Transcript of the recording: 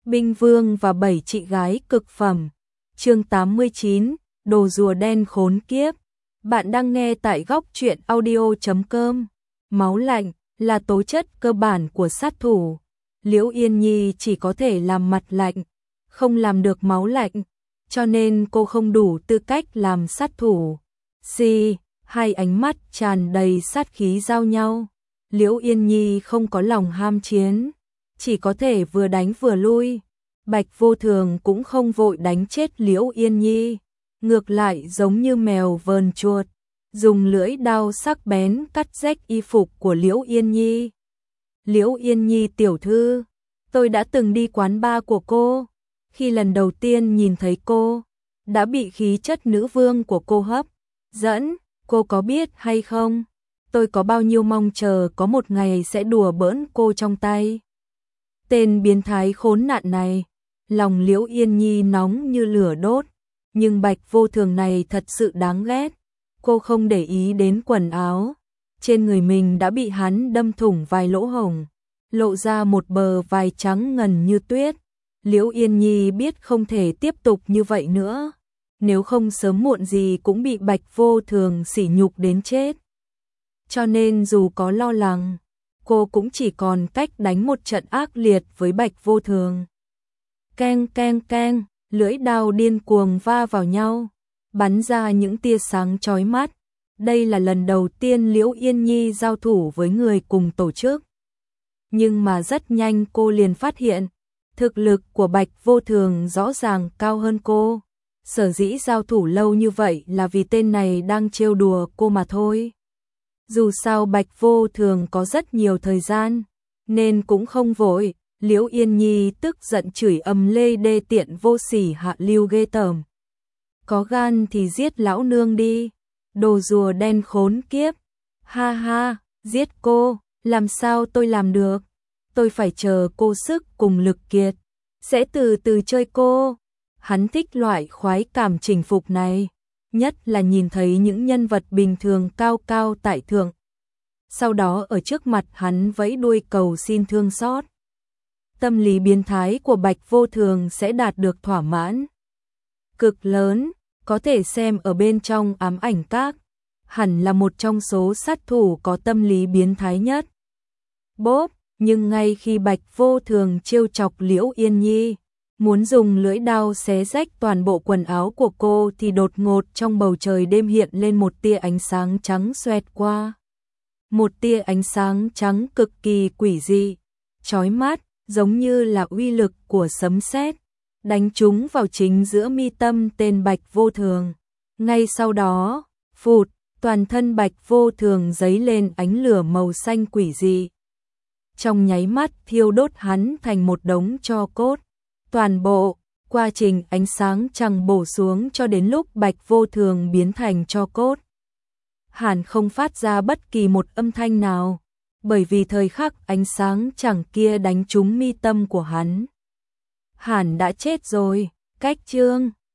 Binh Vương và 7 chị gái cực phẩm. Chương 89, đồ rùa đen khốn kiếp. Bạn đang nghe tại góc truyện audio.com. Máu lạnh là tố chất cơ bản của sát thủ. Liễu Yên Nhi chỉ có thể làm mặt lạnh, không làm được máu lạnh, cho nên cô không đủ tư cách làm sát thủ. Hai ánh mắt tràn đầy sát khí giao nhau. Liễu Yên Nhi không có lòng ham chiến, chỉ có thể vừa đánh vừa lui. Bạch Vô Thường cũng không vội đánh chết Liễu Yên Nhi, ngược lại giống như mèo vờn chuột, dùng lưỡi đao sắc bén cắt rách y phục của Liễu Yên Nhi. Liễu Yên Nhi tiểu thư, tôi đã từng đi quán bar của cô, khi lần đầu tiên nhìn thấy cô, đã bị khí chất nữ vương của cô hấp dẫn, cô có biết hay không? Tôi có bao nhiêu mong chờ có một ngày sẽ đùa bỡn cô trong tay. Tên biến thái khốn nạn này, lòng Liễu Yên Nhi nóng như lửa đốt, nhưng Bạch Vô Thường này thật sự đáng ghét. Cô không để ý đến quần áo, trên người mình đã bị hắn đâm thủng vài lỗ hổng, lộ ra một bờ vai trắng ngần như tuyết. Liễu Yên Nhi biết không thể tiếp tục như vậy nữa, nếu không sớm muộn gì cũng bị Bạch Vô Thường sỉ nhục đến chết. Cho nên dù có lo lắng, cô cũng chỉ còn cách đánh một trận ác liệt với Bạch Vô Thường. Keng keng keng, lưỡi đao điên cuồng va vào nhau, bắn ra những tia sáng chói mắt. Đây là lần đầu tiên Liễu Yên Nhi giao thủ với người cùng tổ chức. Nhưng mà rất nhanh cô liền phát hiện, thực lực của Bạch Vô Thường rõ ràng cao hơn cô. Sở dĩ giao thủ lâu như vậy là vì tên này đang trêu đùa cô mà thôi. Dù sao Bạch Vô Thường có rất nhiều thời gian, nên cũng không vội. Liễu Yên Nhi tức giận chửi ầm lê đê tiện vô sỉ hạ lưu ghê tởm. Có gan thì giết lão nương đi, đồ rùa đen khốn kiếp. Ha ha, giết cô, làm sao tôi làm được? Tôi phải chờ cô sức cùng lực kiệt, sẽ từ từ chơi cô. Hắn thích loại khoái cảm chinh phục này, nhất là nhìn thấy những nhân vật bình thường cao cao tại thượng, sau đó ở trước mặt hắn vẫy đuôi cầu xin thương xót. Tâm lý biến thái của Bạch Vô Thường sẽ đạt được thỏa mãn cực lớn, có thể xem ở bên trong Ám Ảnh Các, hẳn là một trong số sát thủ có tâm lý biến thái nhất. Bốp, nhưng ngay khi Bạch Vô Thường trêu chọc Liễu Yên Nhi, muốn dùng lưỡi đao xé rách toàn bộ quần áo của cô thì đột ngột trong bầu trời đêm hiện lên một tia ánh sáng trắng xoẹt qua. Một tia ánh sáng trắng cực kỳ quỷ dị, chói mắt, giống như là uy lực của sấm sét, đánh trúng vào chính giữa mi tâm tên Bạch Vô Thường. Ngay sau đó, phụt, toàn thân Bạch Vô Thường giấy lên ánh lửa màu xanh quỷ dị. Trong nháy mắt thiêu đốt hắn thành một đống tro cốt. Toàn bộ quá trình ánh sáng chẳng bổ xuống cho đến lúc Bạch Vô Thường biến thành tro cốt, hẳn không phát ra bất kỳ một âm thanh nào, bởi vì thời khắc ánh sáng chẳng kia đánh trúng mi tâm của hắn, hẳn đã chết rồi. Cách chương